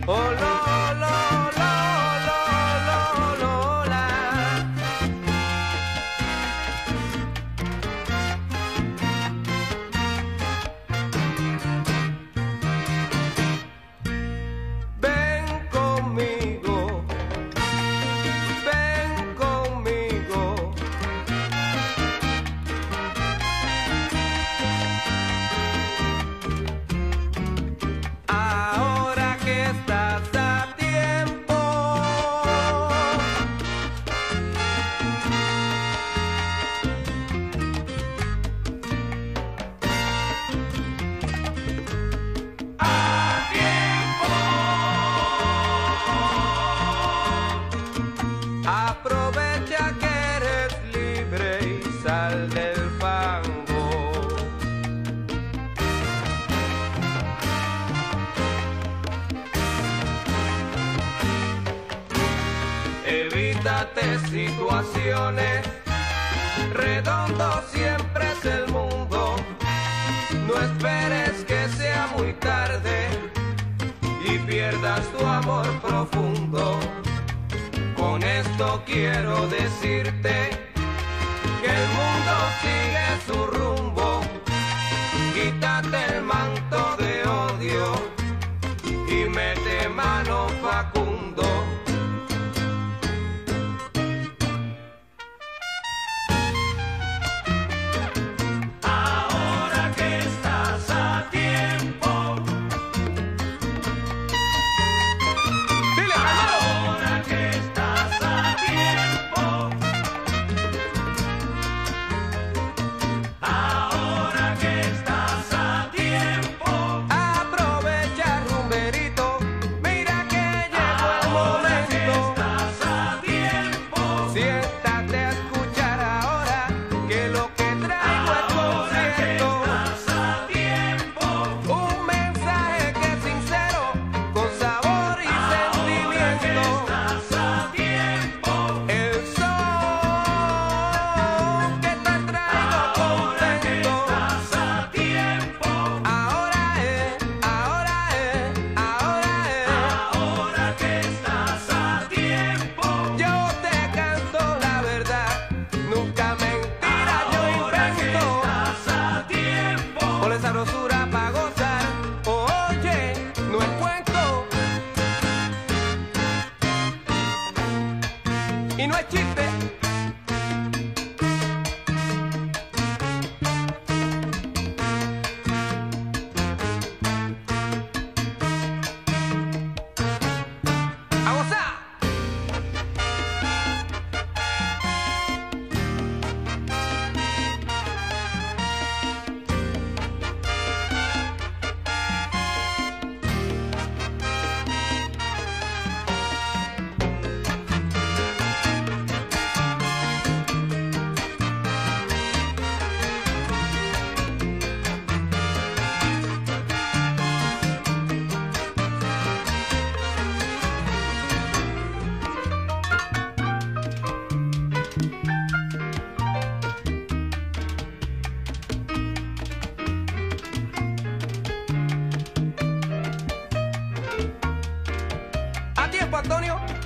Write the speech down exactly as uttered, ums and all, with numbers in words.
Oh, lo, lo, lo, lo, lo, lo, la. Ven conmigo, ven conmigo. Ahora que estás a tiempo, a tiempo, aprovecha que eres libre y sal del fango. Evítate situaciones, redondo siempre es el mundo. No esperes que sea muy tarde y pierdas tu amor profundo. Con esto quiero decirte que el mundo sigue su rumbo. Quítate el manto de odio y mete mano, Facundo. Ahora que estás a tiempo, dile, ahora que estás a tiempo, ahora que estás a tiempo, aprovecha, rumberito, mira que llegó el momento. Estás a tiempo, siéntate a escuchar ahora que lo que traigo es concierto. Estás a tiempo, un mensaje que es sincero, con sabor y sentimiento. Estás a tiempo, el son que te traigo contento. Estás a tiempo, ahora es, ahora es, ahora es. Ahora que estás a tiempo, yo te canto la verdad, nunca mentira yo invento. Estás a tiempo, con esa sabrosura pa' gozar. Oye, no es cuento y no es chiste. ¡A gozar! A tiempo, Antonio.